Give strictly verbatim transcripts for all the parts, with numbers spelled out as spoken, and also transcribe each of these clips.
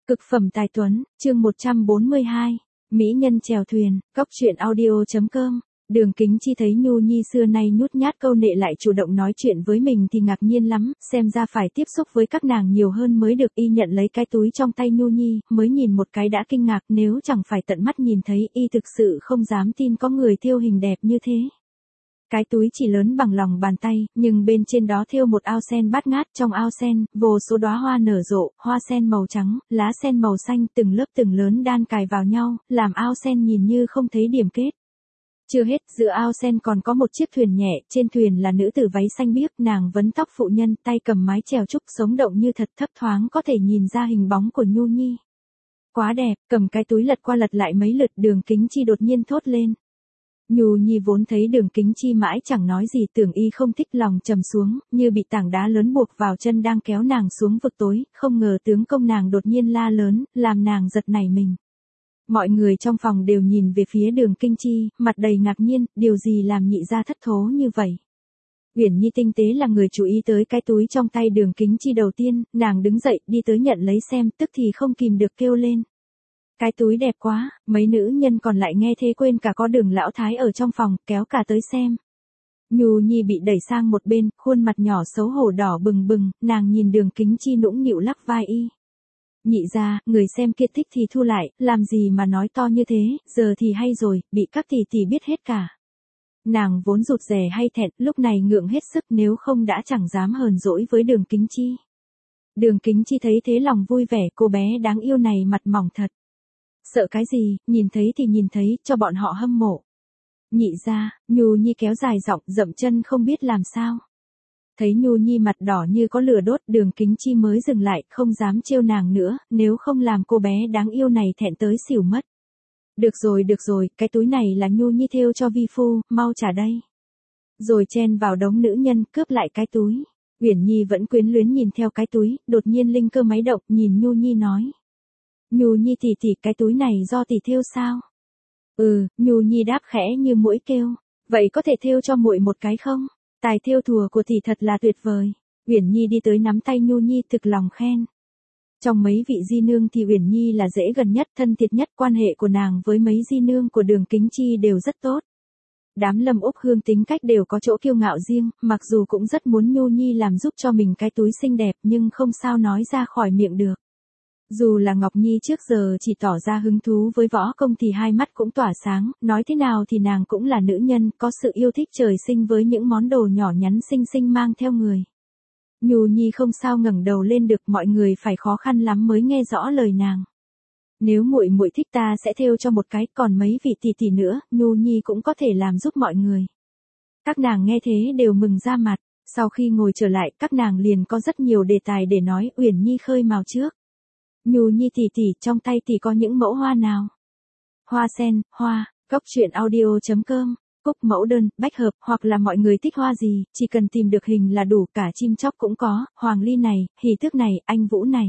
Cực phẩm tài tuấn, chương một trăm bốn mươi hai, Mỹ nhân chèo thuyền, cóc truyện audio.com. Đường Kính Chi thấy Nhu Nhi xưa nay nhút nhát câu nệ lại chủ động nói chuyện với mình thì ngạc nhiên lắm, xem ra phải tiếp xúc với các nàng nhiều hơn mới được. Y nhận lấy cái túi trong tay Nhu Nhi, mới nhìn một cái đã kinh ngạc, nếu chẳng phải tận mắt nhìn thấy, y thực sự không dám tin có người thêu hình đẹp như thế. Cái túi chỉ lớn bằng lòng bàn tay, nhưng bên trên đó thêu một ao sen bát ngát, trong ao sen, vô số đóa hoa nở rộ, hoa sen màu trắng, lá sen màu xanh, từng lớp từng lớn đan cài vào nhau, làm ao sen nhìn như không thấy điểm kết. Chưa hết, giữa ao sen còn có một chiếc thuyền nhẹ, trên thuyền là nữ tử váy xanh biếc, nàng vấn tóc phụ nhân, tay cầm mái chèo trúc, sống động như thật, thấp thoáng có thể nhìn ra hình bóng của Nhu Nhi. Quá đẹp, cầm cái túi lật qua lật lại mấy lượt, Đường Kính Chi đột nhiên thốt lên. Nhu Nhi vốn thấy Đường Kính Chi mãi chẳng nói gì, tưởng y không thích, lòng trầm xuống, như bị tảng đá lớn buộc vào chân đang kéo nàng xuống vực tối, không ngờ tướng công nàng đột nhiên la lớn, làm nàng giật nảy mình. Mọi người trong phòng đều nhìn về phía Đường Kính Chi, mặt đầy ngạc nhiên, điều gì làm nhị gia thất thố như vậy. Uyển Nhi tinh tế là người chú ý tới cái túi trong tay Đường Kính Chi đầu tiên, nàng đứng dậy, đi tới nhận lấy xem, tức thì không kìm được kêu lên. Cái túi đẹp quá, mấy nữ nhân còn lại nghe thế quên cả có Đường lão thái ở trong phòng, kéo cả tới xem. Nhu Nhi bị đẩy sang một bên, khuôn mặt nhỏ xấu hổ đỏ bừng bừng, nàng nhìn Đường Kính Chi nũng nịu lắc vai y. Nhị gia, người xem kia thích thì thu lại, làm gì mà nói to như thế, giờ thì hay rồi, bị các tỷ tỷ biết hết cả. Nàng vốn rụt rè hay thẹn, lúc này ngượng hết sức, nếu không đã chẳng dám hờn dỗi với Đường Kính Chi. Đường Kính Chi thấy thế lòng vui vẻ, cô bé đáng yêu này mặt mỏng thật. Sợ cái gì, nhìn thấy thì nhìn thấy, cho bọn họ hâm mộ. Nhị gia, Nhu Nhi kéo dài giọng, dậm chân không biết làm sao. Thấy Nhu Nhi mặt đỏ như có lửa đốt, Đường Kính Chi mới dừng lại, không dám trêu nàng nữa, nếu không làm cô bé đáng yêu này thẹn tới xỉu mất. Được rồi được rồi, cái túi này là Nhu Nhi thêu cho vi phu, mau trả đây. Rồi chen vào đống nữ nhân, cướp lại cái túi. Uyển Nhi vẫn quyến luyến nhìn theo cái túi, đột nhiên linh cơ máy động, nhìn Nhu Nhi nói. Nhu Nhi tỷ tỷ, cái túi này do tỷ thêu sao? Ừ, Nhu Nhi đáp khẽ như muỗi kêu. Vậy có thể thêu cho muội một cái không? Tài thêu thùa của tỷ thật là tuyệt vời. Uyển Nhi đi tới nắm tay Nhu Nhi, thực lòng khen. Trong mấy vị di nương thì Uyển Nhi là dễ gần nhất, thân thiết nhất, quan hệ của nàng với mấy di nương của Đường Kính Chi đều rất tốt. Đám Lâm Úc Hương tính cách đều có chỗ kiêu ngạo riêng, mặc dù cũng rất muốn Nhu Nhi làm giúp cho mình cái túi xinh đẹp nhưng không sao nói ra khỏi miệng được. Dù là Ngọc Nhi trước giờ chỉ tỏ ra hứng thú với võ công thì hai mắt cũng tỏa sáng, nói thế nào thì nàng cũng là nữ nhân, có sự yêu thích trời sinh với những món đồ nhỏ nhắn xinh xinh mang theo người. Nhu Nhi không sao ngẩng đầu lên được, mọi người phải khó khăn lắm mới nghe rõ lời nàng. Nếu muội muội thích ta sẽ thêu cho một cái, còn mấy vị tỷ tỷ nữa, Nhu Nhi cũng có thể làm giúp mọi người. Các nàng nghe thế đều mừng ra mặt, sau khi ngồi trở lại, các nàng liền có rất nhiều đề tài để nói. Uyển Nhi khơi mào trước. Nhu Nhi tỷ tỷ, trong tay tỷ có những mẫu hoa nào? Hoa sen, hoa, cóc truyện audio.com, cúc mẫu đơn, bách hợp, hoặc là mọi người thích hoa gì, chỉ cần tìm được hình là đủ, cả chim chóc cũng có, hoàng ly này, hỷ tước này, anh vũ này.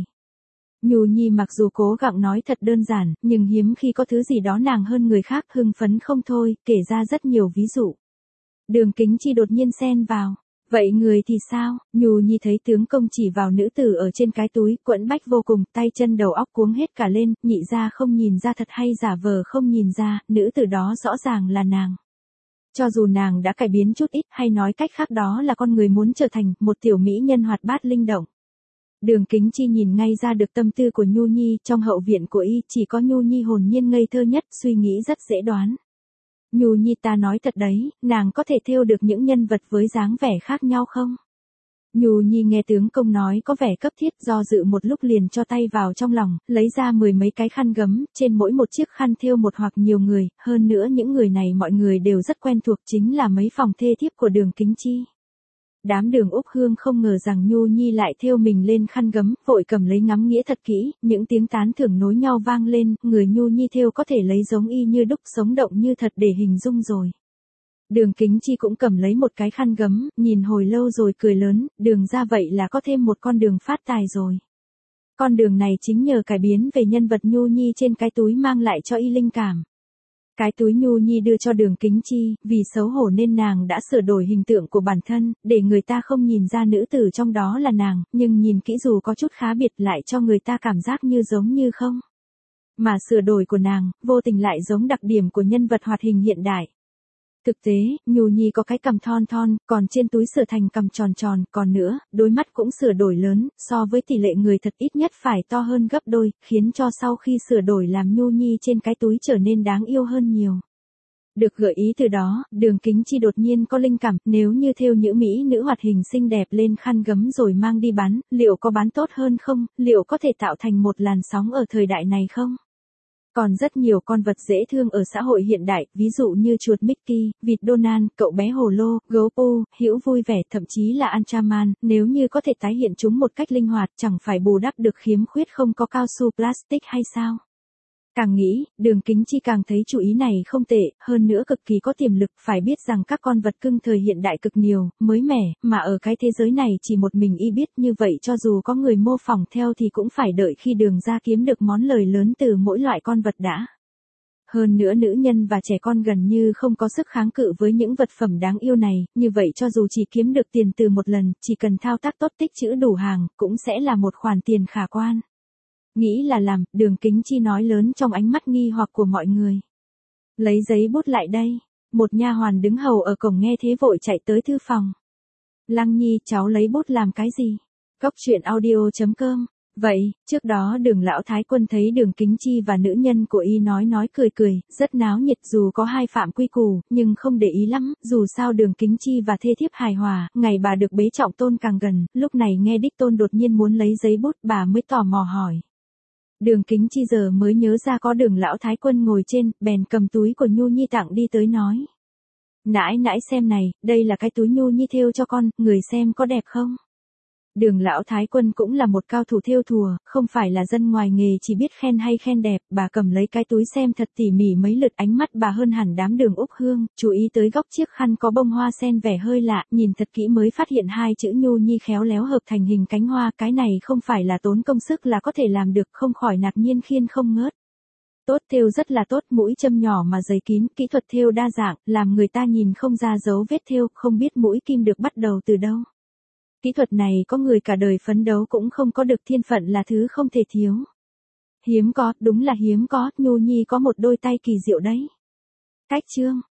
Nhu Nhi mặc dù cố gắng nói thật đơn giản, nhưng hiếm khi có thứ gì đó nàng hơn người khác, hưng phấn không thôi, kể ra rất nhiều ví dụ. Đường Kính Chi đột nhiên xen vào. Vậy người thì sao? Nhu Nhi thấy tướng công chỉ vào nữ tử ở trên cái túi, quẫn bách vô cùng, tay chân đầu óc cuống hết cả lên, nhị gia không nhìn ra thật hay giả vờ không nhìn ra, nữ tử đó rõ ràng là nàng. Cho dù nàng đã cải biến chút ít, hay nói cách khác đó là con người muốn trở thành một tiểu mỹ nhân hoạt bát linh động. Đường Kính Chi nhìn ngay ra được tâm tư của Nhu Nhi, trong hậu viện của y chỉ có Nhu Nhi hồn nhiên ngây thơ nhất, suy nghĩ rất dễ đoán. Nhu Nhi ta nói thật đấy, nàng có thể thêu được những nhân vật với dáng vẻ khác nhau không? Nhu Nhi nghe tướng công nói có vẻ cấp thiết, do dự một lúc liền cho tay vào trong lòng, lấy ra mười mấy cái khăn gấm, trên mỗi một chiếc khăn thêu một hoặc nhiều người, hơn nữa những người này mọi người đều rất quen thuộc, chính là mấy phòng thê thiếp của Đường Kính Chi. Đám Đường Úc Hương không ngờ rằng Nhu Nhi lại thêu mình lên khăn gấm, vội cầm lấy ngắm nghĩa thật kỹ, những tiếng tán thưởng nối nhau vang lên, người Nhu Nhi thêu có thể lấy giống y như đúc, sống động như thật để hình dung rồi. Đường Kính Chi cũng cầm lấy một cái khăn gấm, nhìn hồi lâu rồi cười lớn, Đường ra vậy là có thêm một con đường phát tài rồi. Con đường này chính nhờ cải biến về nhân vật Nhu Nhi trên cái túi mang lại cho y linh cảm. Cái túi Nhu Nhi đưa cho Đường Kính Chi, vì xấu hổ nên nàng đã sửa đổi hình tượng của bản thân, để người ta không nhìn ra nữ tử trong đó là nàng, nhưng nhìn kỹ dù có chút khá biệt lại cho người ta cảm giác như giống như không. Mà sửa đổi của nàng, vô tình lại giống đặc điểm của nhân vật hoạt hình hiện đại. Thực tế, Nhu Nhi có cái cằm thon thon, còn trên túi sửa thành cằm tròn tròn, còn nữa, đôi mắt cũng sửa đổi lớn, so với tỷ lệ người thật ít nhất phải to hơn gấp đôi, khiến cho sau khi sửa đổi làm Nhu Nhi trên cái túi trở nên đáng yêu hơn nhiều. Được gợi ý từ đó, Đường Kính Chi đột nhiên có linh cảm, nếu như thêu những mỹ nữ hoạt hình xinh đẹp lên khăn gấm rồi mang đi bán, liệu có bán tốt hơn không, liệu có thể tạo thành một làn sóng ở thời đại này không? Còn rất nhiều con vật dễ thương ở xã hội hiện đại, ví dụ như chuột Mickey, vịt Donald, cậu bé hồ lô, gấu Pooh, hữu vui vẻ, thậm chí là Ultraman, nếu như có thể tái hiện chúng một cách linh hoạt, chẳng phải bù đắp được khiếm khuyết không có cao su plastic hay sao? Càng nghĩ, Đường Kính Chi càng thấy chủ ý này không tệ, hơn nữa cực kỳ có tiềm lực, phải biết rằng các con vật cưng thời hiện đại cực nhiều, mới mẻ, mà ở cái thế giới này chỉ một mình y biết, như vậy cho dù có người mô phỏng theo thì cũng phải đợi khi Đường ra kiếm được món lời lớn từ mỗi loại con vật đã. Hơn nữa nữ nhân và trẻ con gần như không có sức kháng cự với những vật phẩm đáng yêu này, như vậy cho dù chỉ kiếm được tiền từ một lần, chỉ cần thao tác tốt tích trữ đủ hàng, cũng sẽ là một khoản tiền khả quan. Nghĩ là làm, Đường Kính Chi nói lớn trong ánh mắt nghi hoặc của mọi người. Lấy giấy bút lại đây. Một nha hoàn đứng hầu ở cổng nghe thế vội chạy tới thư phòng. Lăng Nhi, cháu lấy bút làm cái gì? Cốc truyện audio chấm com. Vậy, trước đó Đường lão thái quân thấy Đường Kính Chi và nữ nhân của y nói nói cười cười, rất náo nhiệt, dù có hai phạm quy củ, nhưng không để ý lắm, dù sao Đường Kính Chi và thê thiếp hài hòa, ngày bà được bế trọng tôn càng gần, lúc này nghe đích tôn đột nhiên muốn lấy giấy bút, bà mới tò mò hỏi. Đường Kính Chi giờ mới nhớ ra có Đường lão thái quân ngồi trên, bèn cầm túi của Nhu Nhi tặng đi tới nói. Nãi nãi xem này, đây là cái túi Nhu Nhi thêu cho con, người xem có đẹp không? Đường lão thái quân cũng là một cao thủ thêu thùa, không phải là dân ngoài nghề chỉ biết khen hay khen đẹp, bà cầm lấy cái túi xem thật tỉ mỉ mấy lượt, ánh mắt bà hơn hẳn đám Đường Úc Hương, chú ý tới góc chiếc khăn có bông hoa sen vẻ hơi lạ, nhìn thật kỹ mới phát hiện hai chữ Nhu Nhi khéo léo hợp thành hình cánh hoa, cái này không phải là tốn công sức là có thể làm được, không khỏi ngạc nhiên khiên không ngớt. Tốt, thêu rất là tốt, mũi châm nhỏ mà dày kín, kỹ thuật thêu đa dạng, làm người ta nhìn không ra dấu vết thêu, không biết mũi kim được bắt đầu từ đâu. Kỹ thuật này có người cả đời phấn đấu cũng không có được, thiên phận là thứ không thể thiếu. Hiếm có, đúng là hiếm có, Nhu Nhi có một đôi tay kỳ diệu đấy. Cách chương